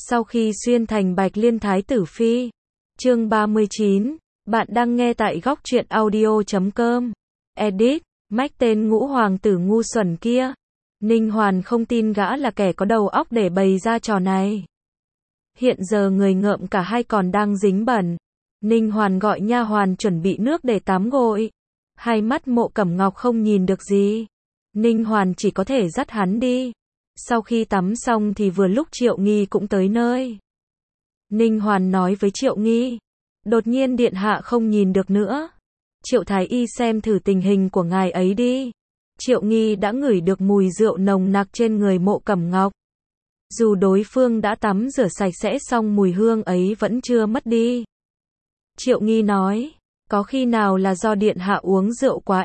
Sau khi xuyên thành Bạch Liên Thái tử phi. Chương 39. Bạn đang nghe tại góc truyện audio.com. Edit. Mách tên ngũ hoàng tử ngu xuẩn kia. Ninh Hoàn không tin gã là kẻ có đầu óc để bày ra trò này. Hiện giờ người ngợm cả hai còn đang dính bẩn. Ninh Hoàn gọi nha hoàn chuẩn bị nước để tắm gội. Hai mắt Mộ Cẩm Ngọc không nhìn được gì. Ninh Hoàn chỉ có thể dắt hắn đi. Sau khi tắm xong thì vừa lúc Triệu Nghi cũng tới nơi. Ninh Hoàn nói với Triệu Nghi. Đột nhiên điện hạ không nhìn được nữa. Triệu Thái Y xem thử tình hình của ngài ấy đi. Triệu Nghi đã ngửi được mùi rượu nồng nặc trên người Mộ Cẩm Ngọc. Dù đối phương đã tắm rửa sạch sẽ xong mùi hương ấy vẫn chưa mất đi. Triệu Nghi nói, có khi nào là do điện hạ uống rượu quá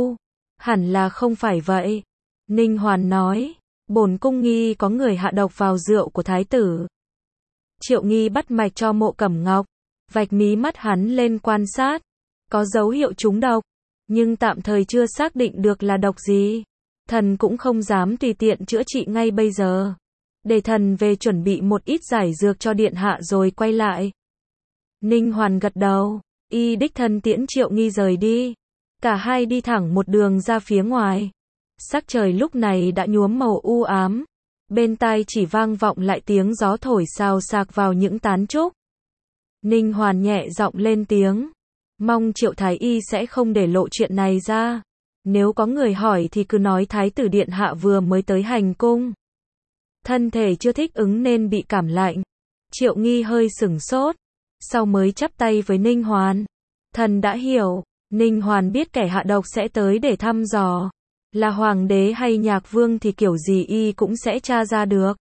hẳn là không phải vậy. Ninh Hoàn nói, bổn cung nghi có người hạ độc vào rượu của thái tử. Triệu Nghi bắt mạch cho Mộ Cẩm Ngọc, vạch mí mắt hắn lên quan sát, có dấu hiệu trúng độc, nhưng tạm thời chưa xác định được là độc gì. Thần cũng không dám tùy tiện chữa trị ngay bây giờ. Để thần về chuẩn bị một ít giải dược cho điện hạ rồi quay lại. Ninh Hoàn gật đầu, y đích thân tiễn Triệu Nghi rời đi. Cả hai đi thẳng một đường ra phía ngoài. Sắc trời lúc này đã nhuốm màu u ám. Bên tai chỉ vang vọng lại tiếng gió thổi xào xạc vào những tán trúc. Ninh Hoàn nhẹ giọng lên tiếng. Mong Triệu Thái Y sẽ không để lộ chuyện này ra. Nếu có người hỏi thì cứ nói Thái tử điện hạ vừa mới tới hành cung. Thân thể chưa thích ứng nên bị cảm lạnh. Triệu Nghi hơi sửng sốt. Sau mới chắp tay với Ninh Hoàn. Thần đã hiểu. Ninh Hoàn biết kẻ hạ độc sẽ tới để thăm dò. Là hoàng đế hay nhạc vương thì kiểu gì y cũng sẽ tra ra được.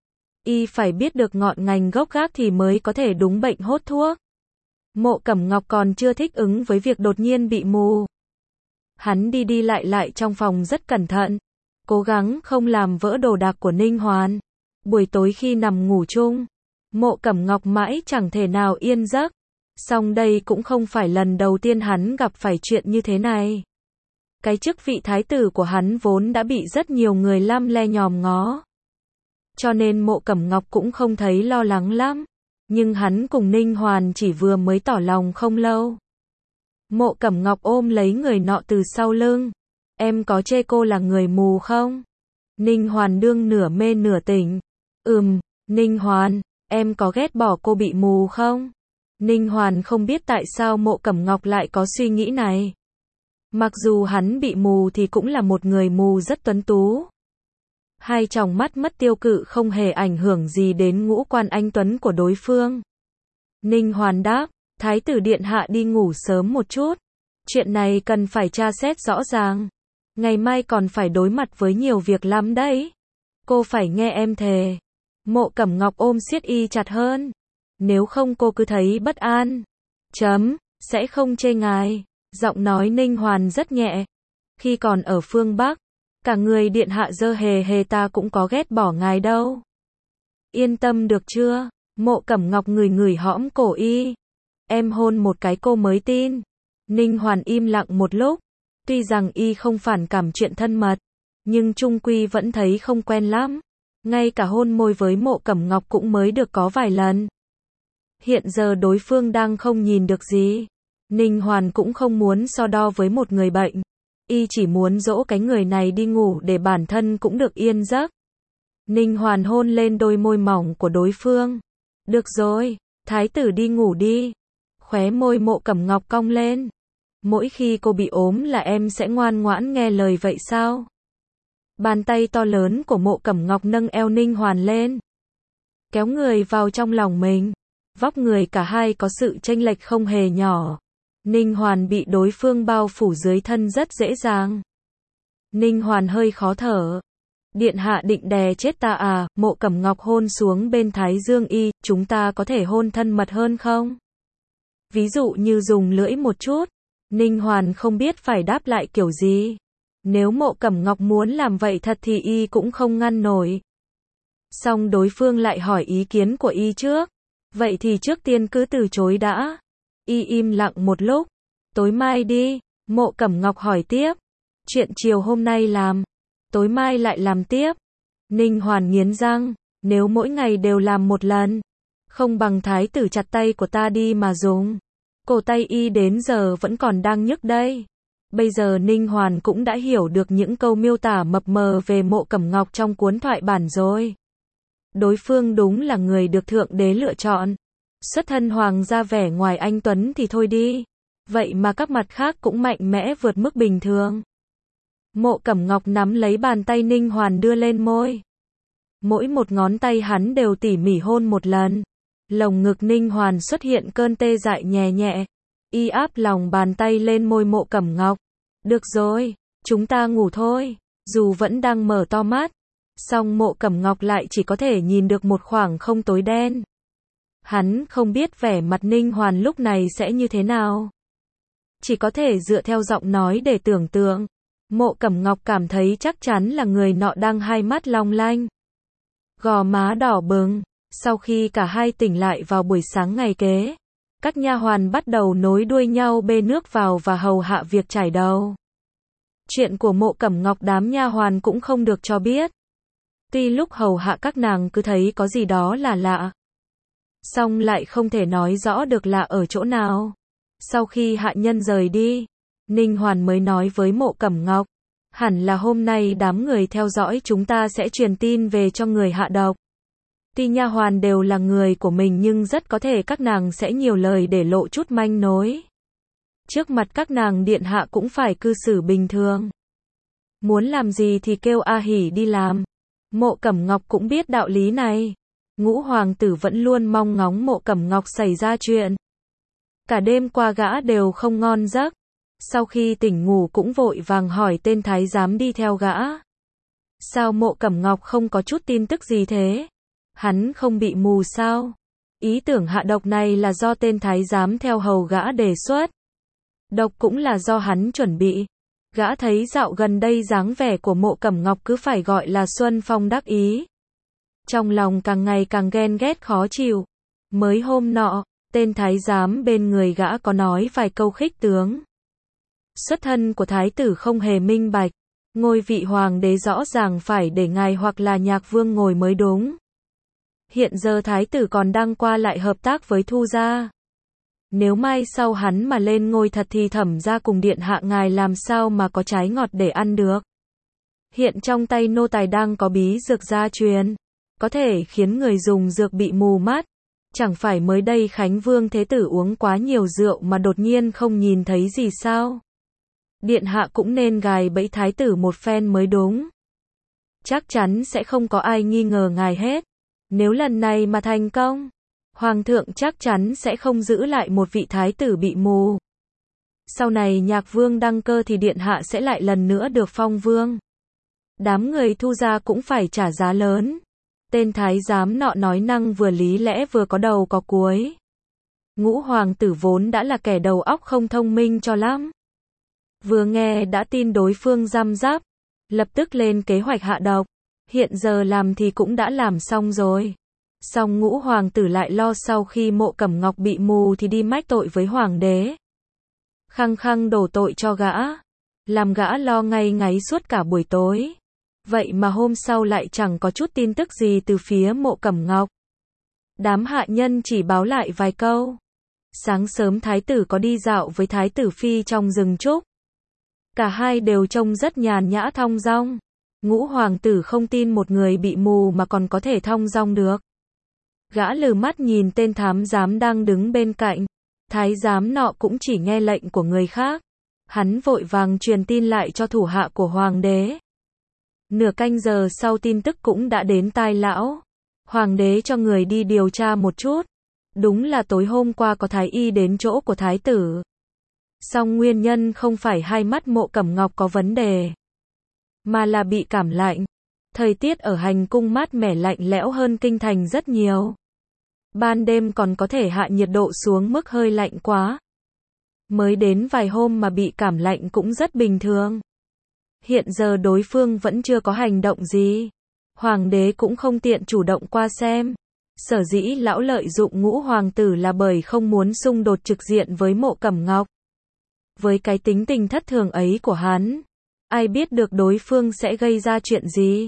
Y phải biết được ngọn ngành gốc gác thì mới có thể đúng bệnh hốt thuốc. Mộ Cẩm Ngọc còn chưa thích ứng với việc đột nhiên bị mù. Hắn đi đi lại trong phòng rất cẩn thận, cố gắng không làm vỡ đồ đạc của Ninh Hoàn. Buổi tối khi nằm ngủ chung, Mộ Cẩm Ngọc mãi chẳng thể nào yên giấc. Song đây cũng không phải lần đầu tiên hắn gặp phải chuyện như thế này. Cái chức vị thái tử của hắn vốn đã bị rất nhiều người lăm le nhòm ngó. Cho nên Mộ Cẩm Ngọc cũng không thấy lo lắng lắm. Nhưng hắn cùng Ninh Hoàn chỉ vừa mới tỏ lòng không lâu. Mộ Cẩm Ngọc ôm lấy người nọ từ sau lưng. Em có chê cô là người mù không? Ninh Hoàn đương nửa mê nửa tỉnh. Ninh Hoàn, em có ghét bỏ cô bị mù không? Ninh Hoàn không biết tại sao Mộ Cẩm Ngọc lại có suy nghĩ này. Mặc dù hắn bị mù thì cũng là một người mù rất tuấn tú. Hai tròng mắt mất tiêu cự không hề ảnh hưởng gì đến ngũ quan anh tuấn của đối phương. Ninh Hoàn đáp, Thái tử điện hạ đi ngủ sớm một chút. Chuyện này cần phải tra xét rõ ràng. Ngày mai còn phải đối mặt với nhiều việc lắm đấy. Cô phải nghe em thề. Mộ Cẩm Ngọc ôm siết y chặt hơn. Nếu không cô cứ thấy bất an. Sẽ không chê ngài. Giọng nói Ninh Hoàn rất nhẹ. Khi còn ở phương Bắc, cả người điện hạ dơ hề ta cũng có ghét bỏ ngài đâu. Yên tâm được chưa? Mộ Cẩm Ngọc ngửi hõm cổ y. Em hôn một cái cô mới tin. Ninh Hoàn im lặng một lúc. Tuy rằng y không phản cảm chuyện thân mật, nhưng chung quy vẫn thấy không quen lắm. Ngay cả hôn môi với Mộ Cẩm Ngọc cũng mới được có vài lần. Hiện giờ đối phương đang không nhìn được gì. Ninh Hoàn cũng không muốn so đo với một người bệnh. Y chỉ muốn dỗ cái người này đi ngủ để bản thân cũng được yên giấc. Ninh Hoàn hôn lên đôi môi mỏng của đối phương. Được rồi, thái tử đi ngủ đi. Khóe môi Mộ Cẩm Ngọc cong lên. Mỗi khi cô bị ốm là em sẽ ngoan ngoãn nghe lời vậy sao? Bàn tay to lớn của Mộ Cẩm Ngọc nâng eo Ninh Hoàn lên. Kéo người vào trong lòng mình. Vóc người cả hai có sự chênh lệch không hề nhỏ. Ninh Hoàn bị đối phương bao phủ dưới thân rất dễ dàng. Ninh Hoàn hơi khó thở. Điện hạ định đè chết ta à? Mộ Cẩm Ngọc hôn xuống bên thái dương y. Chúng ta có thể hôn thân mật hơn không? Ví dụ như dùng lưỡi một chút. Ninh Hoàn không biết phải đáp lại kiểu gì. Nếu Mộ Cẩm Ngọc muốn làm vậy thật thì y cũng không ngăn nổi. Song đối phương lại hỏi ý kiến của y trước. Vậy thì trước tiên cứ từ chối đã. Y im lặng một lúc. Tối mai đi. Mộ Cẩm Ngọc hỏi tiếp. Chuyện chiều hôm nay làm. Tối mai lại làm tiếp. Ninh Hoàn nghiến răng. Nếu mỗi ngày đều làm một lần, không bằng thái tử chặt tay của ta đi mà dùng. Cổ tay y đến giờ vẫn còn đang nhức đây. Bây giờ Ninh Hoàn cũng đã hiểu được những câu miêu tả mập mờ về Mộ Cẩm Ngọc trong cuốn thoại bản rồi. Đối phương đúng là người được Thượng Đế lựa chọn. Xuất thân hoàng gia vẻ ngoài anh tuấn thì thôi đi. Vậy mà các mặt khác cũng mạnh mẽ vượt mức bình thường. Mộ Cẩm Ngọc nắm lấy bàn tay Ninh Hoàn đưa lên môi. Mỗi một ngón tay hắn đều tỉ mỉ hôn một lần. Lồng ngực Ninh Hoàn xuất hiện cơn tê dại nhẹ nhẹ. Y áp lòng bàn tay lên môi Mộ Cẩm Ngọc. Được rồi, chúng ta ngủ thôi. Dù vẫn đang mở to mắt, song Mộ Cẩm Ngọc lại chỉ có thể nhìn được một khoảng không tối đen. Hắn không biết vẻ mặt Ninh Hoàn lúc này sẽ như thế nào. Chỉ có thể dựa theo giọng nói để tưởng tượng. Mộ Cẩm Ngọc cảm thấy chắc chắn là người nọ đang hai mắt long lanh, gò má đỏ bừng. Sau khi cả hai tỉnh lại vào buổi sáng ngày kế, các nha hoàn bắt đầu nối đuôi nhau bê nước vào và hầu hạ việc chải đầu. Chuyện của Mộ Cẩm Ngọc đám nha hoàn cũng không được cho biết. Tuy lúc hầu hạ các nàng cứ thấy có gì đó là lạ, song lại không thể nói rõ được lạ ở chỗ nào. Sau khi hạ nhân rời đi, Ninh Hoàn mới nói với Mộ Cẩm Ngọc, hẳn là hôm nay đám người theo dõi chúng ta sẽ truyền tin về cho người hạ độc. Tuy nha hoàn đều là người của mình nhưng rất có thể các nàng sẽ nhiều lời để lộ chút manh mối. Trước mặt các nàng điện hạ cũng phải cư xử bình thường. Muốn làm gì thì kêu A Hỉ đi làm. Mộ Cẩm Ngọc cũng biết đạo lý này. Ngũ hoàng tử vẫn luôn mong ngóng Mộ Cẩm Ngọc xảy ra chuyện. Cả đêm qua gã đều không ngon giấc. Sau khi tỉnh ngủ cũng vội vàng hỏi tên thái giám đi theo gã. Sao Mộ Cẩm Ngọc không có chút tin tức gì thế? Hắn không bị mù sao? Ý tưởng hạ độc này là do tên thái giám theo hầu gã đề xuất. Độc cũng là do hắn chuẩn bị. Gã thấy dạo gần đây dáng vẻ của Mộ Cẩm Ngọc cứ phải gọi là xuân phong đắc ý. Trong lòng càng ngày càng ghen ghét khó chịu. Mới hôm nọ, tên thái giám bên người gã có nói vài câu khích tướng. Xuất thân của thái tử không hề minh bạch. Ngôi vị hoàng đế rõ ràng phải để ngài hoặc là Nhạc Vương ngồi mới đúng. Hiện giờ thái tử còn đang qua lại hợp tác với Thu gia. Nếu mai sau hắn mà lên ngôi thật thì Thẩm gia cùng điện hạ ngài làm sao mà có trái ngọt để ăn được. Hiện trong tay nô tài đang có bí dược gia truyền, có thể khiến người dùng dược bị mù mắt. Chẳng phải mới đây Khánh Vương Thế Tử uống quá nhiều rượu mà đột nhiên không nhìn thấy gì sao? Điện hạ cũng nên gài bẫy thái tử một phen mới đúng. Chắc chắn sẽ không có ai nghi ngờ ngài hết. Nếu lần này mà thành công, Hoàng thượng chắc chắn sẽ không giữ lại một vị thái tử bị mù. Sau này Nhạc Vương đăng cơ thì điện hạ sẽ lại lần nữa được phong vương. Đám người Thu gia cũng phải trả giá lớn. Tên thái giám nọ nói năng vừa lý lẽ vừa có đầu có cuối. Ngũ hoàng tử vốn đã là kẻ đầu óc không thông minh cho lắm. Vừa nghe đã tin đối phương răm rắp, lập tức lên kế hoạch hạ độc. Hiện giờ làm thì cũng đã làm xong rồi. Song ngũ hoàng tử lại lo sau khi Mộ Cẩm Ngọc bị mù thì đi mách tội với hoàng đế. Khăng khăng đổ tội cho gã. Làm gã lo ngay ngáy suốt cả buổi tối. Vậy mà hôm sau lại chẳng có chút tin tức gì từ phía Mộ Cẩm Ngọc. Đám hạ nhân chỉ báo lại vài câu. Sáng sớm thái tử có đi dạo với thái tử phi trong rừng trúc. Cả hai đều trông rất nhàn nhã thong dong. Ngũ hoàng tử không tin một người bị mù mà còn có thể thong dong được. Gã lừ mắt nhìn tên thám giám đang đứng bên cạnh. Thái giám nọ cũng chỉ nghe lệnh của người khác. Hắn vội vàng truyền tin lại cho thủ hạ của hoàng đế. Nửa canh giờ sau tin tức cũng đã đến tai lão. Hoàng đế cho người đi điều tra một chút. Đúng là tối hôm qua có thái y đến chỗ của thái tử. Song nguyên nhân không phải hai mắt Mộ Cẩm Ngọc có vấn đề, mà là bị cảm lạnh. Thời tiết ở hành cung mát mẻ lạnh lẽo hơn kinh thành rất nhiều. Ban đêm còn có thể hạ nhiệt độ xuống mức hơi lạnh quá. Mới đến vài hôm mà bị cảm lạnh cũng rất bình thường. Hiện giờ đối phương vẫn chưa có hành động gì. Hoàng đế cũng không tiện chủ động qua xem. Sở dĩ lão lợi dụng ngũ hoàng tử là bởi không muốn xung đột trực diện với Mộ Cẩm Ngọc. Với cái tính tình thất thường ấy của hắn, ai biết được đối phương sẽ gây ra chuyện gì.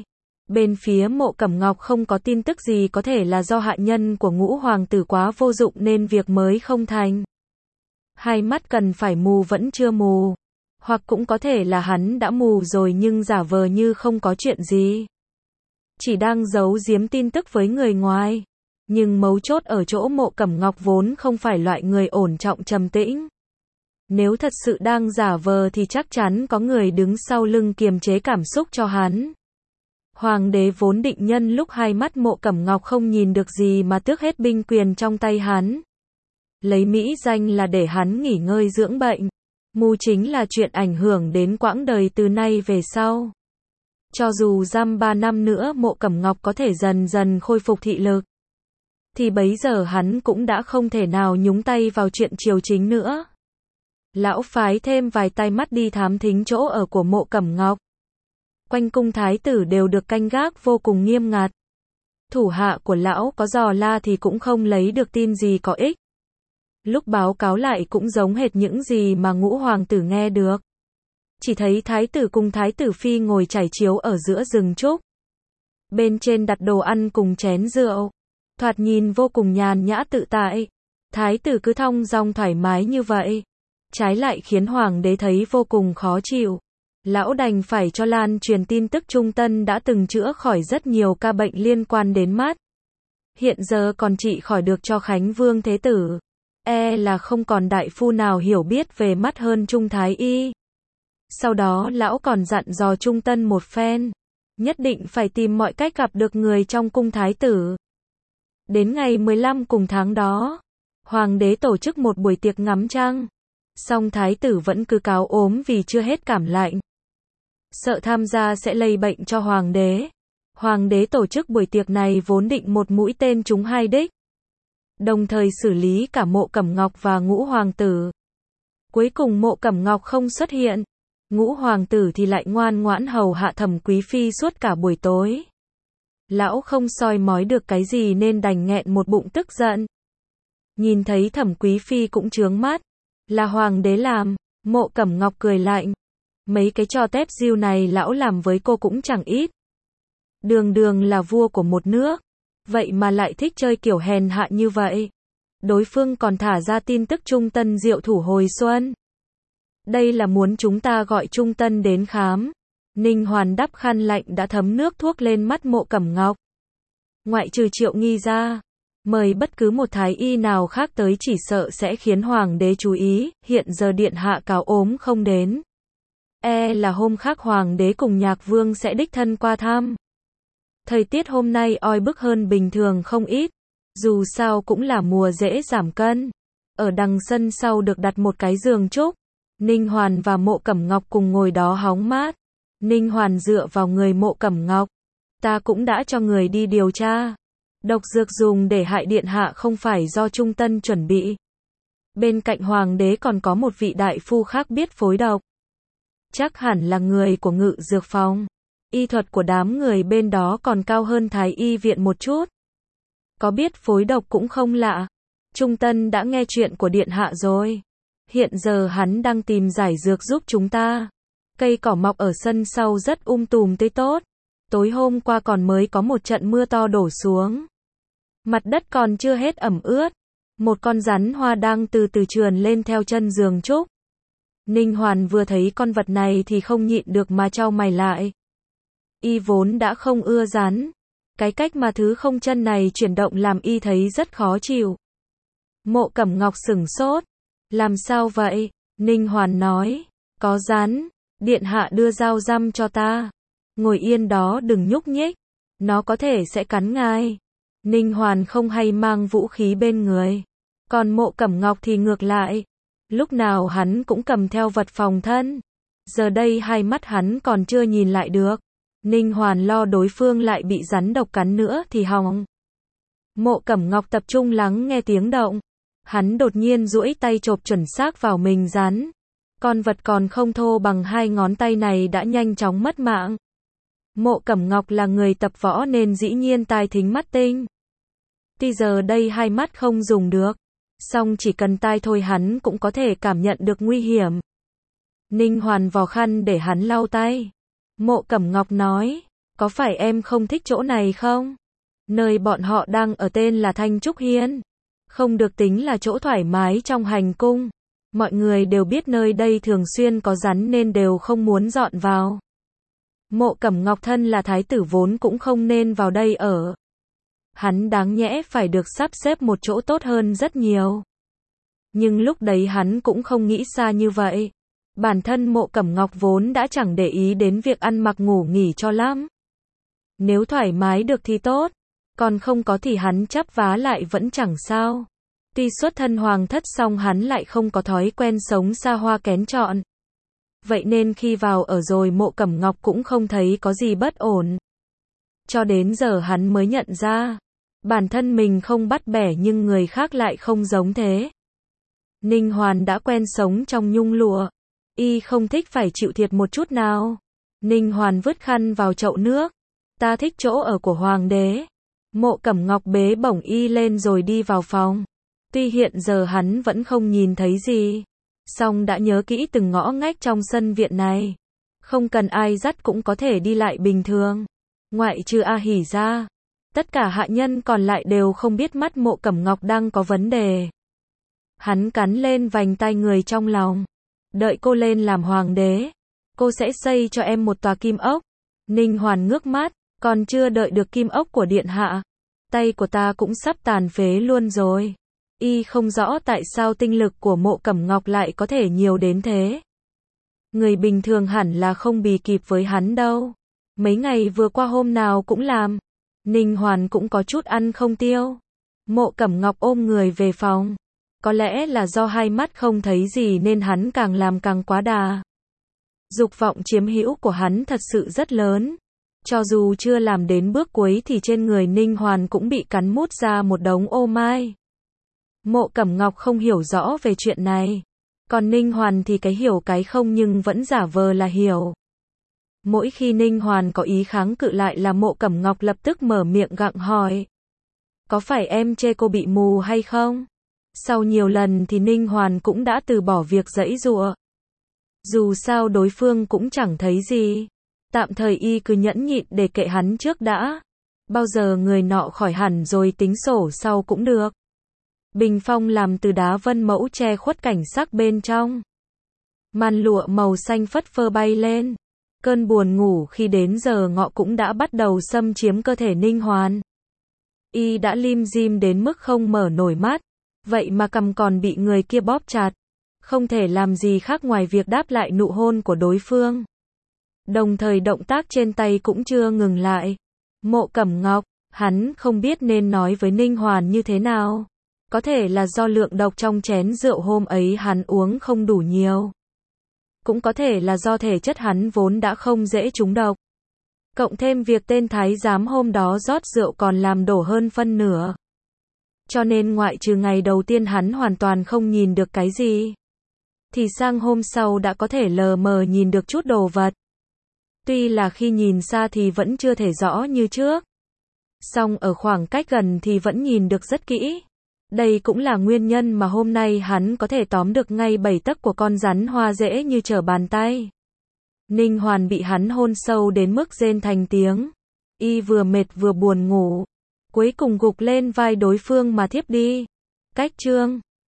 Bên phía Mộ Cẩm Ngọc không có tin tức gì, có thể là do hạ nhân của Ngũ hoàng tử quá vô dụng nên việc mới không thành. Hai mắt cần phải mù vẫn chưa mù. Hoặc cũng có thể là hắn đã mù rồi nhưng giả vờ như không có chuyện gì. Chỉ đang giấu giếm tin tức với người ngoài. Nhưng mấu chốt ở chỗ Mộ Cẩm Ngọc vốn không phải loại người ổn trọng trầm tĩnh. Nếu thật sự đang giả vờ thì chắc chắn có người đứng sau lưng kiềm chế cảm xúc cho hắn. Hoàng đế vốn định nhân lúc hai mắt Mộ Cẩm Ngọc không nhìn được gì mà tước hết binh quyền trong tay hắn. Lấy mỹ danh là để hắn nghỉ ngơi dưỡng bệnh. Mù chính là chuyện ảnh hưởng đến quãng đời từ nay về sau. Cho dù giam 3 năm nữa Mộ Cẩm Ngọc có thể dần dần khôi phục thị lực, thì bấy giờ hắn cũng đã không thể nào nhúng tay vào chuyện triều chính nữa. Lão phái thêm vài tay mắt đi thám thính chỗ ở của Mộ Cẩm Ngọc. Quanh cung thái tử đều được canh gác vô cùng nghiêm ngặt. Thủ hạ của lão có dò la thì cũng không lấy được tin gì có ích. Lúc báo cáo lại cũng giống hệt những gì mà Ngũ hoàng tử nghe được. Chỉ thấy thái tử cùng thái tử phi ngồi trải chiếu ở giữa rừng trúc. Bên trên đặt đồ ăn cùng chén rượu. Thoạt nhìn vô cùng nhàn nhã tự tại. Thái tử cứ thong dong thoải mái như vậy. Trái lại khiến hoàng đế thấy vô cùng khó chịu. Lão đành phải cho lan truyền tin tức Trung Tân đã từng chữa khỏi rất nhiều ca bệnh liên quan đến mắt. Hiện giờ còn trị khỏi được cho Khánh Vương Thế Tử. Là không còn đại phu nào hiểu biết về mắt hơn Trung Thái Y. Sau đó lão còn dặn dò Trung Tân một phen. Nhất định phải tìm mọi cách gặp được người trong cung thái tử. Đến ngày 15 cùng tháng đó, hoàng đế tổ chức một buổi tiệc ngắm trăng. Song thái tử vẫn cứ cáo ốm vì chưa hết cảm lạnh. Sợ tham gia sẽ lây bệnh cho hoàng đế. Hoàng đế tổ chức buổi tiệc này vốn định một mũi tên trúng hai đích. Đồng thời xử lý cả Mộ Cẩm Ngọc và Ngũ hoàng tử. Cuối cùng Mộ Cẩm Ngọc không xuất hiện. Ngũ hoàng tử thì lại ngoan ngoãn hầu hạ Thẩm Quý phi suốt cả buổi tối. Lão không soi mói được cái gì nên đành nghẹn một bụng tức giận. Nhìn thấy Thẩm Quý phi cũng chướng mắt. Là hoàng đế làm. Mộ Cẩm Ngọc cười lạnh. Mấy cái trò tép diêu này lão làm với cô cũng chẳng ít. Đường đường là vua của một nước. Vậy mà lại thích chơi kiểu hèn hạ như vậy. Đối phương còn thả ra tin tức Trung Tân diệu thủ hồi xuân. Đây là muốn chúng ta gọi Trung Tân đến khám. Ninh Hoàn đắp khăn lạnh đã thấm nước thuốc lên mắt Mộ Cẩm Ngọc. Ngoại trừ Triệu Nghi ra, mời bất cứ một thái y nào khác tới chỉ sợ sẽ khiến hoàng đế chú ý. Hiện giờ điện hạ cáo ốm không đến. Là hôm khác hoàng đế cùng Nhạc Vương sẽ đích thân qua thăm. Thời tiết hôm nay oi bức hơn bình thường không ít. Dù sao cũng là mùa dễ giảm cân. Ở đằng sân sau được đặt một cái giường trúc. Ninh Hoàn và Mộ Cẩm Ngọc cùng ngồi đó hóng mát. Ninh Hoàn dựa vào người Mộ Cẩm Ngọc. Ta cũng đã cho người đi điều tra. Độc dược dùng để hại điện hạ không phải do Trung Tân chuẩn bị. Bên cạnh hoàng đế còn có một vị đại phu khác biết phối độc. Chắc hẳn là người của Ngự Dược Phòng. Y thuật của đám người bên đó còn cao hơn Thái Y viện một chút. Có biết phối độc cũng không lạ. Trung Tân đã nghe chuyện của điện hạ rồi. Hiện giờ hắn đang tìm giải dược giúp chúng ta. Cây cỏ mọc ở sân sau rất tùm tươi tốt. Tối hôm qua còn mới có một trận mưa to đổ xuống. Mặt đất còn chưa hết ẩm ướt. Một con rắn hoa đang từ từ trườn lên theo chân giường trúc. Ninh Hoàn vừa thấy con vật này thì không nhịn được mà chau mày lại. Y vốn đã không ưa rắn. Cái cách mà thứ không chân này chuyển động làm y thấy rất khó chịu. Mộ Cẩm Ngọc sửng sốt. Làm sao vậy? Ninh Hoàn nói. Có rắn. Điện hạ đưa dao răm cho ta. Ngồi yên đó đừng nhúc nhích. Nó có thể sẽ cắn ngài. Ninh Hoàn không hay mang vũ khí bên người. Còn Mộ Cẩm Ngọc thì ngược lại. Lúc nào hắn cũng cầm theo vật phòng thân. Giờ đây hai mắt hắn còn chưa nhìn lại được. Ninh Hoàn lo đối phương lại bị rắn độc cắn nữa thì hỏng. Mộ Cẩm Ngọc tập trung lắng nghe tiếng động. Hắn đột nhiên duỗi tay chộp chuẩn xác vào mình rắn. Con vật còn không thô bằng hai ngón tay này đã nhanh chóng mất mạng. Mộ Cẩm Ngọc là người tập võ nên dĩ nhiên tai thính mắt tinh. Tuy giờ đây hai mắt không dùng được. Song chỉ cần tai thôi hắn cũng có thể cảm nhận được nguy hiểm. Ninh Hoàn vò khăn để hắn lau tay. Mộ Cẩm Ngọc nói. Có phải em không thích chỗ này không? Nơi bọn họ đang ở tên là Thanh Trúc Hiên. Không được tính là chỗ thoải mái trong hành cung. Mọi người đều biết nơi đây thường xuyên có rắn nên đều không muốn dọn vào. Mộ Cẩm Ngọc thân là thái tử vốn cũng không nên vào đây ở. Hắn đáng nhẽ phải được sắp xếp một chỗ tốt hơn rất nhiều. Nhưng lúc đấy hắn cũng không nghĩ xa như vậy. Bản thân Mộ Cẩm Ngọc vốn đã chẳng để ý đến việc ăn mặc ngủ nghỉ cho lắm. Nếu thoải mái được thì tốt, còn không có thì hắn chắp vá lại vẫn chẳng sao. Tuy xuất thân hoàng thất song hắn lại không có thói quen sống xa hoa kén chọn. Vậy nên khi vào ở rồi Mộ Cẩm Ngọc cũng không thấy có gì bất ổn. Cho đến giờ hắn mới nhận ra, bản thân mình không bắt bẻ nhưng người khác lại không giống thế. Ninh Hoàn đã quen sống trong nhung lụa. Y không thích phải chịu thiệt một chút nào. Ninh Hoàn vứt khăn vào chậu nước. Ta thích chỗ ở của hoàng đế. Mộ Cẩm Ngọc bế bổng Y lên rồi đi vào phòng. Tuy hiện giờ hắn vẫn không nhìn thấy gì, song đã nhớ kỹ từng ngõ ngách trong sân viện này. Không cần ai dắt cũng có thể đi lại bình thường. Ngoại trừ A Hỉ ra, tất cả hạ nhân còn lại đều không biết mắt Mộ Cẩm Ngọc đang có vấn đề. Hắn cắn lên vành tai người trong lòng. Đợi cô lên làm hoàng đế, cô sẽ xây cho em một tòa kim ốc. Ninh Hoàn ngước mắt, còn chưa đợi được kim ốc của điện hạ, tay của ta cũng sắp tàn phế luôn rồi. Y không rõ tại sao tinh lực của Mộ Cẩm Ngọc lại có thể nhiều đến thế. Người bình thường hẳn là không bì kịp với hắn đâu. Mấy ngày vừa qua hôm nào cũng làm. Ninh Hoàn cũng có chút ăn không tiêu. Mộ Cẩm Ngọc ôm người về phòng. Có lẽ là do hai mắt không thấy gì nên hắn càng làm càng quá đà. Dục vọng chiếm hữu của hắn thật sự rất lớn. Cho dù chưa làm đến bước cuối thì trên người Ninh Hoàn cũng bị cắn mút ra một đống ô mai. Mộ Cẩm Ngọc không hiểu rõ về chuyện này. Còn Ninh Hoàn thì cái hiểu cái không nhưng vẫn giả vờ là hiểu. Mỗi khi Ninh Hoàn có ý kháng cự lại là Mộ Cẩm Ngọc lập tức mở miệng gặng hỏi. Có phải em chê cô bị mù hay không? Sau nhiều lần thì Ninh Hoàn cũng đã từ bỏ việc giãy giụa. Dù sao đối phương cũng chẳng thấy gì. Tạm thời Y cứ nhẫn nhịn để kệ hắn trước đã. Bao giờ người nọ khỏi hẳn rồi tính sổ sau cũng được. Bình phong làm từ đá vân mẫu che khuất cảnh sắc bên trong. Màn lụa màu xanh phất phơ bay lên. Cơn buồn ngủ khi đến giờ ngọ cũng đã bắt đầu xâm chiếm cơ thể Ninh Hoàn. Y đã lim dim đến mức không mở nổi mắt. Vậy mà cằm còn bị người kia bóp chặt. Không thể làm gì khác ngoài việc đáp lại nụ hôn của đối phương. Đồng thời động tác trên tay cũng chưa ngừng lại. Mộ Cẩm Ngọc, hắn không biết nên nói với Ninh Hoàn như thế nào. Có thể là do lượng độc trong chén rượu hôm ấy hắn uống không đủ nhiều. Cũng có thể là do thể chất hắn vốn đã không dễ trúng độc. Cộng thêm việc tên thái giám hôm đó rót rượu còn làm đổ hơn phân nửa. Cho nên ngoại trừ ngày đầu tiên hắn hoàn toàn không nhìn được cái gì. Thì sang hôm sau đã có thể lờ mờ nhìn được chút đồ vật. Tuy là khi nhìn xa thì vẫn chưa thể rõ như trước. Song ở khoảng cách gần thì vẫn nhìn được rất kỹ. Đây cũng là nguyên nhân mà hôm nay hắn có thể tóm được ngay 7 tấc của con rắn hoa dễ như trở bàn tay. Ninh Hoàn bị hắn hôn sâu đến mức rên thành tiếng. Y vừa mệt vừa buồn ngủ. Cuối cùng gục lên vai đối phương mà thiếp đi. Cách chương